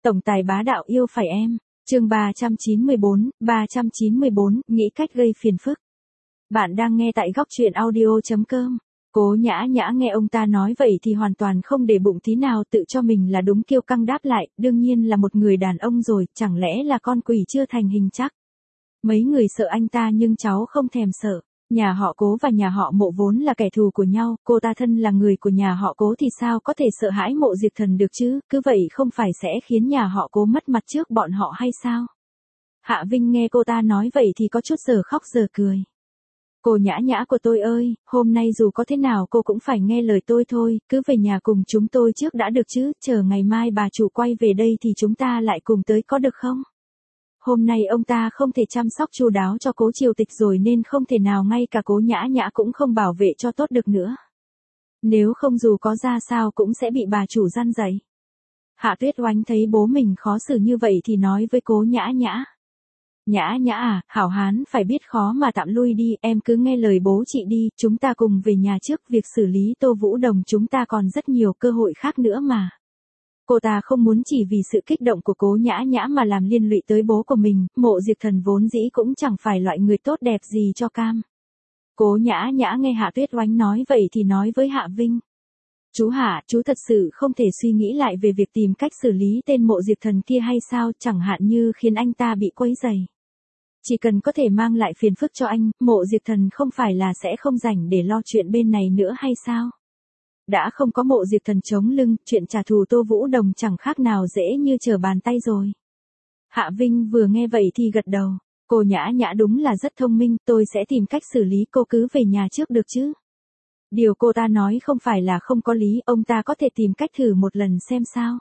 Tổng tài bá đạo yêu phải em. Chương 394, nghĩ cách gây phiền phức. Bạn đang nghe tại góc truyện audio.com. Cố Nhã Nhã nghe ông ta nói vậy thì hoàn toàn không để bụng tí nào, tự cho mình là đúng, kiêu căng đáp lại, đương nhiên là một người đàn ông rồi, chẳng lẽ là con quỷ chưa thành hình chắc. Mấy người sợ anh ta nhưng cháu không thèm sợ. Nhà họ Cố và nhà họ Mộ vốn là kẻ thù của nhau, cô ta thân là người của nhà họ Cố thì sao có thể sợ hãi Mộ Diệp Thần được chứ, cứ vậy không phải sẽ khiến nhà họ Cố mất mặt trước bọn họ hay sao? Hạ Vinh nghe cô ta nói vậy thì có chút giờ khóc giờ cười. Cô Nhã Nhã của tôi ơi, hôm nay dù có thế nào cô cũng phải nghe lời tôi thôi, cứ về nhà cùng chúng tôi trước đã được chứ, chờ ngày mai bà chủ quay về đây thì chúng ta lại cùng tới có được không? Hôm nay ông ta không thể chăm sóc chu đáo cho Cố Triều Tịch rồi nên không thể nào ngay cả Cố Nhã Nhã cũng không bảo vệ cho tốt được nữa. Nếu không dù có ra sao cũng sẽ bị bà chủ răn dạy. Hạ Tuyết Oánh thấy bố mình khó xử như vậy thì nói với Cố Nhã Nhã. Nhã Nhã à, hảo hán phải biết khó mà tạm lui đi, em cứ nghe lời bố chị đi, chúng ta cùng về nhà trước, việc xử lý Tô Vũ Đồng chúng ta còn rất nhiều cơ hội khác nữa mà. Cô ta không muốn chỉ vì sự kích động của Cố Nhã Nhã mà làm liên lụy tới bố của mình, Mộ Diệp Thần vốn dĩ cũng chẳng phải loại người tốt đẹp gì cho cam. Cố Nhã Nhã nghe Hạ Tuyết Oánh nói vậy thì nói với Hạ Vinh. Chú Hạ, chú thật sự không thể suy nghĩ lại về việc tìm cách xử lý tên Mộ Diệp Thần kia hay sao, chẳng hạn như khiến anh ta bị quấy rầy. Chỉ cần có thể mang lại phiền phức cho anh, Mộ Diệp Thần không phải là sẽ không rảnh để lo chuyện bên này nữa hay sao? Đã không có Mộ Diệp Thần chống lưng, chuyện trả thù Tô Vũ Đồng chẳng khác nào dễ như trở bàn tay rồi. Hạ Vinh vừa nghe vậy thì gật đầu. Cô Nhã Nhã đúng là rất thông minh, tôi sẽ tìm cách xử lý, cô cứ về nhà trước được chứ. Điều cô ta nói không phải là không có lý, ông ta có thể tìm cách thử một lần xem sao.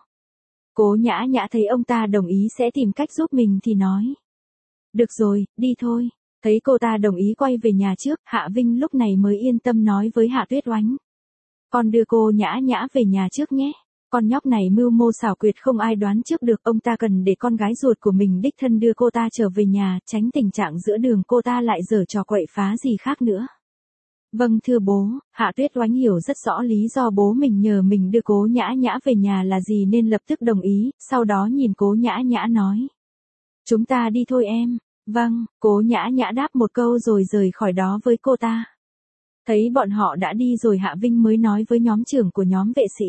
Cố Nhã Nhã thấy ông ta đồng ý sẽ tìm cách giúp mình thì nói. Được rồi, đi thôi. Thấy cô ta đồng ý quay về nhà trước, Hạ Vinh lúc này mới yên tâm nói với Hạ Tuyết Oánh. Con đưa cô Nhã Nhã về nhà trước nhé. Con nhóc này mưu mô xảo quyệt không ai đoán trước được, ông ta cần để con gái ruột của mình đích thân đưa cô ta trở về nhà, tránh tình trạng giữa đường cô ta lại giở trò quậy phá gì khác nữa. Vâng thưa bố, Hạ Tuyết Oánh hiểu rất rõ lý do bố mình nhờ mình đưa Cố Nhã Nhã về nhà là gì nên lập tức đồng ý, sau đó nhìn Cố Nhã Nhã nói. Chúng ta đi thôi em. Vâng, Cố Nhã Nhã đáp một câu rồi rời khỏi đó với cô ta. Thấy bọn họ đã đi rồi Hạ Vinh mới nói với nhóm trưởng của nhóm vệ sĩ.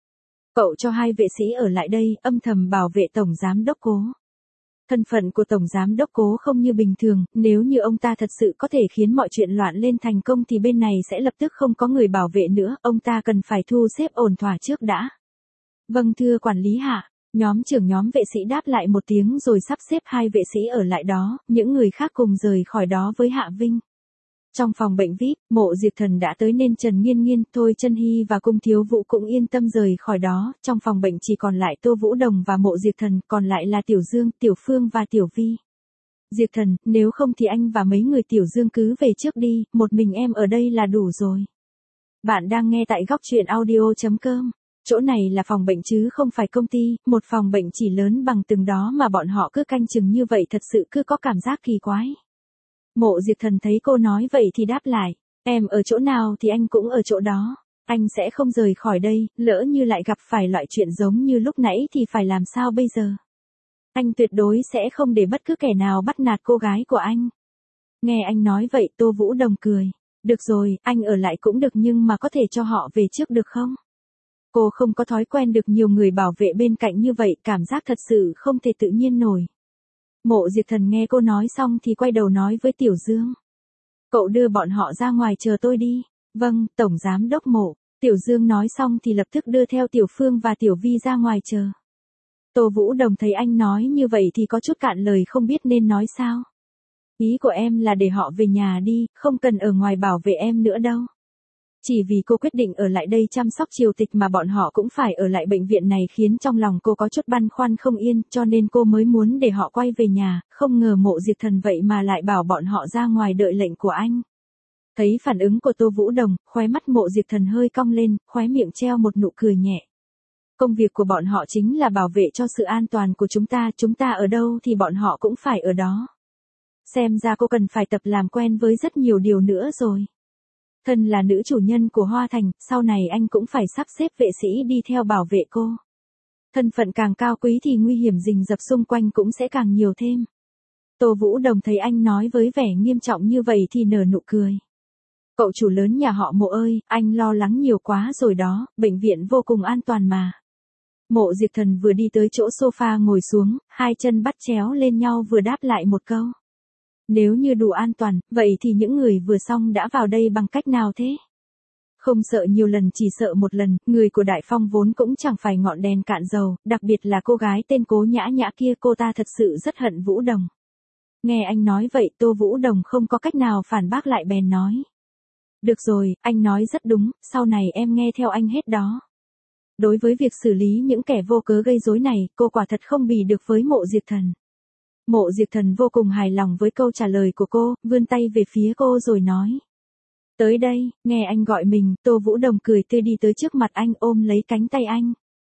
Cậu cho hai vệ sĩ ở lại đây, âm thầm bảo vệ Tổng Giám Đốc Cố. Thân phận của Tổng Giám Đốc Cố không như bình thường, nếu như ông ta thật sự có thể khiến mọi chuyện loạn lên thành công thì bên này sẽ lập tức không có người bảo vệ nữa, ông ta cần phải thu xếp ổn thỏa trước đã. Vâng thưa quản lý Hạ. Nhóm trưởng nhóm vệ sĩ đáp lại một tiếng rồi sắp xếp hai vệ sĩ ở lại đó, những người khác cùng rời khỏi đó với Hạ Vinh. Trong phòng bệnh VIP, Mộ Diệp Thần đã tới nên Trần Nghiên Nghiên, Thôi Chân Hy và Cung Thiếu Vũ cũng yên tâm rời khỏi đó, trong phòng bệnh chỉ còn lại Tô Vũ Đồng và Mộ Diệp Thần, còn lại là Tiểu Dương, Tiểu Phương và Tiểu Vi. Diệp Thần, nếu không thì anh và mấy người Tiểu Dương cứ về trước đi, một mình em ở đây là đủ rồi. Bạn đang nghe tại góc truyện audio.com. Chỗ này là phòng bệnh chứ không phải công ty, một phòng bệnh chỉ lớn bằng từng đó mà bọn họ cứ canh chừng như vậy thật sự cứ có cảm giác kỳ quái. Mộ Diệp Thần thấy cô nói vậy thì đáp lại, em ở chỗ nào thì anh cũng ở chỗ đó, anh sẽ không rời khỏi đây, lỡ như lại gặp phải loại chuyện giống như lúc nãy thì phải làm sao bây giờ? Anh tuyệt đối sẽ không để bất cứ kẻ nào bắt nạt cô gái của anh. Nghe anh nói vậy Tô Vũ Đồng cười, được rồi, anh ở lại cũng được nhưng mà có thể cho họ về trước được không? Cô không có thói quen được nhiều người bảo vệ bên cạnh như vậy, cảm giác thật sự không thể tự nhiên nổi. Mộ Diệp Thần nghe cô nói xong thì quay đầu nói với Tiểu Dương. Cậu đưa bọn họ ra ngoài chờ tôi đi. Vâng, Tổng Giám Đốc Mộ. Tiểu Dương nói xong thì lập tức đưa theo Tiểu Phương và Tiểu Vi ra ngoài chờ. Tô Vũ Đồng thấy anh nói như vậy thì có chút cạn lời không biết nên nói sao. Ý của em là để họ về nhà đi, không cần ở ngoài bảo vệ em nữa đâu. Chỉ vì cô quyết định ở lại đây chăm sóc Triều Tịch mà bọn họ cũng phải ở lại bệnh viện này khiến trong lòng cô có chút băn khoăn không yên, cho nên cô mới muốn để họ quay về nhà, không ngờ Mộ Diệp Thần vậy mà lại bảo bọn họ ra ngoài đợi lệnh của anh. Thấy phản ứng của Tô Vũ Đồng, khóe mắt Mộ Diệp Thần hơi cong lên, khóe miệng treo một nụ cười nhẹ. Công việc của bọn họ chính là bảo vệ cho sự an toàn của chúng ta ở đâu thì bọn họ cũng phải ở đó. Xem ra cô cần phải tập làm quen với rất nhiều điều nữa rồi. Thân là nữ chủ nhân của Hoa Thành, sau này anh cũng phải sắp xếp vệ sĩ đi theo bảo vệ cô. Thân phận càng cao quý thì nguy hiểm rình rập xung quanh cũng sẽ càng nhiều thêm. Tô Vũ Đồng thấy anh nói với vẻ nghiêm trọng như vậy thì nở nụ cười. Cậu chủ lớn nhà họ Mộ ơi, anh lo lắng nhiều quá rồi đó, bệnh viện vô cùng an toàn mà. Mộ Diệp Thần vừa đi tới chỗ sofa ngồi xuống, hai chân bắt chéo lên nhau vừa đáp lại một câu. Nếu như đủ an toàn, vậy thì những người vừa xong đã vào đây bằng cách nào thế? Không sợ nhiều lần chỉ sợ một lần, người của Đại Phong vốn cũng chẳng phải ngọn đèn cạn dầu, đặc biệt là cô gái tên Cố Nhã Nhã kia, cô ta thật sự rất hận Vũ Đồng. Nghe anh nói vậy Tô Vũ Đồng không có cách nào phản bác lại bèn nói. Được rồi, anh nói rất đúng, sau này em nghe theo anh hết đó. Đối với việc xử lý những kẻ vô cớ gây rối này, cô quả thật không bì được với Mộ Diệp Thần. Mộ Diệp Thần vô cùng hài lòng với câu trả lời của cô, vươn tay về phía cô rồi nói. Tới đây, nghe anh gọi mình, Tô Vũ Đồng cười tươi đi tới trước mặt anh ôm lấy cánh tay anh.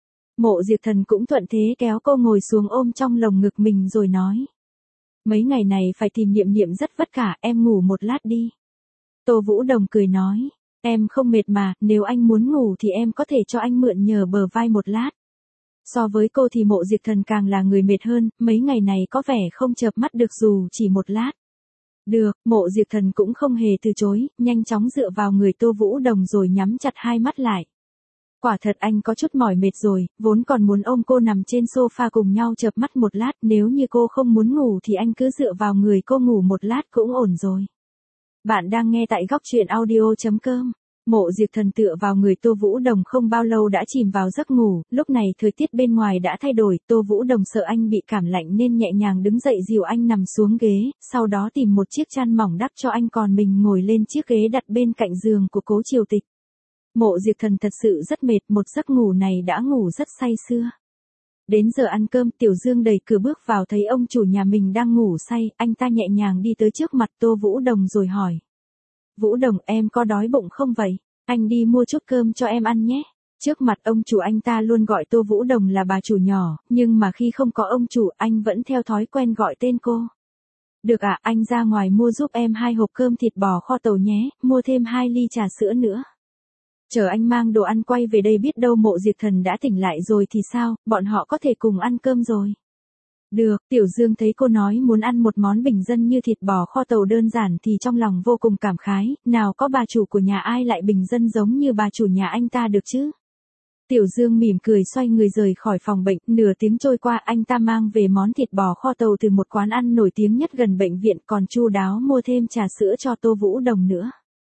Mộ Diệp Thần cũng thuận thế kéo cô ngồi xuống ôm trong lồng ngực mình rồi nói. Mấy ngày này phải tìm Niệm Niệm rất vất vả, em ngủ một lát đi. Tô Vũ Đồng cười nói, em không mệt mà, nếu anh muốn ngủ thì em có thể cho anh mượn nhờ bờ vai một lát. So với cô thì Mộ Diệp Thần càng là người mệt hơn, mấy ngày này có vẻ không chợp mắt được dù chỉ một lát. Được, Mộ Diệp Thần cũng không hề từ chối, nhanh chóng dựa vào người Tô Vũ Đồng rồi nhắm chặt hai mắt lại. Quả thật anh có chút mỏi mệt rồi, vốn còn muốn ôm cô nằm trên sofa cùng nhau chợp mắt một lát, nếu như cô không muốn ngủ thì anh cứ dựa vào người cô ngủ một lát cũng ổn rồi. Bạn đang nghe tại góc truyện audio.com. Mộ Diệp Thần tựa vào người Tô Vũ Đồng không bao lâu đã chìm vào giấc ngủ, lúc này thời tiết bên ngoài đã thay đổi, Tô Vũ Đồng sợ anh bị cảm lạnh nên nhẹ nhàng đứng dậy dìu anh nằm xuống ghế, sau đó tìm một chiếc chăn mỏng đắp cho anh còn mình ngồi lên chiếc ghế đặt bên cạnh giường của Cố Triều Tịch. Mộ Diệp Thần thật sự rất mệt, một giấc ngủ này đã ngủ rất say sưa. Đến giờ ăn cơm, Tiểu Dương đẩy cửa bước vào thấy ông chủ nhà mình đang ngủ say, anh ta nhẹ nhàng đi tới trước mặt Tô Vũ Đồng rồi hỏi. Vũ Đồng, em có đói bụng không vậy? Anh đi mua chút cơm cho em ăn nhé. Trước mặt ông chủ anh ta luôn gọi Tô Vũ Đồng là bà chủ nhỏ, nhưng mà khi không có ông chủ anh vẫn theo thói quen gọi tên cô. Được ạ, anh ra ngoài mua giúp em 2 hộp cơm thịt bò kho tàu nhé, mua thêm 2 ly trà sữa nữa. Chờ anh mang đồ ăn quay về đây, biết đâu Mộ Diệp Thần đã tỉnh lại rồi thì sao, bọn họ có thể cùng ăn cơm rồi. Được, Tiểu Dương thấy cô nói muốn ăn một món bình dân như thịt bò kho tàu đơn giản thì trong lòng vô cùng cảm khái, nào có bà chủ của nhà ai lại bình dân giống như bà chủ nhà anh ta được chứ. Tiểu Dương mỉm cười xoay người rời khỏi phòng bệnh, nửa tiếng trôi qua anh ta mang về món thịt bò kho tàu từ một quán ăn nổi tiếng nhất gần bệnh viện, còn chu đáo mua thêm trà sữa cho Tô Vũ Đồng nữa.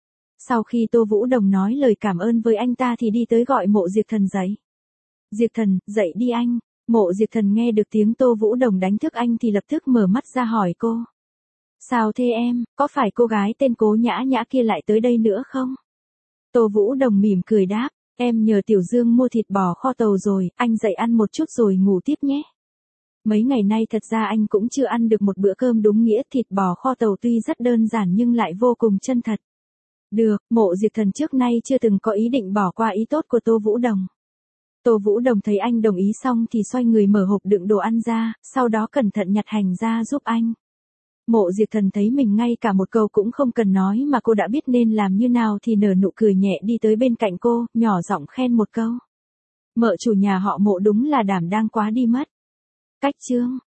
Sau khi Tô Vũ Đồng nói lời cảm ơn với anh ta thì đi tới gọi Mộ Diệp Thần dậy. Diệp Thần, dậy đi anh. Mộ Diệp Thần nghe được tiếng Tô Vũ Đồng đánh thức anh thì lập tức mở mắt ra hỏi cô. Sao thế em, có phải cô gái tên Cố Nhã Nhã kia lại tới đây nữa không? Tô Vũ Đồng mỉm cười đáp, em nhờ Tiểu Dương mua thịt bò kho tàu rồi, anh dậy ăn một chút rồi ngủ tiếp nhé. Mấy ngày nay thật ra anh cũng chưa ăn được một bữa cơm đúng nghĩa, thịt bò kho tàu tuy rất đơn giản nhưng lại vô cùng chân thật. Được, Mộ Diệp Thần trước nay chưa từng có ý định bỏ qua ý tốt của Tô Vũ Đồng. Tô Vũ Đồng thấy anh đồng ý xong thì xoay người mở hộp đựng đồ ăn ra, sau đó cẩn thận nhặt hành ra giúp anh. Mộ Diệp Thần thấy mình ngay cả một câu cũng không cần nói mà cô đã biết nên làm như nào thì nở nụ cười nhẹ đi tới bên cạnh cô, nhỏ giọng khen một câu. Mợ chủ nhà họ Mộ đúng là đảm đang quá đi mất. Cách chương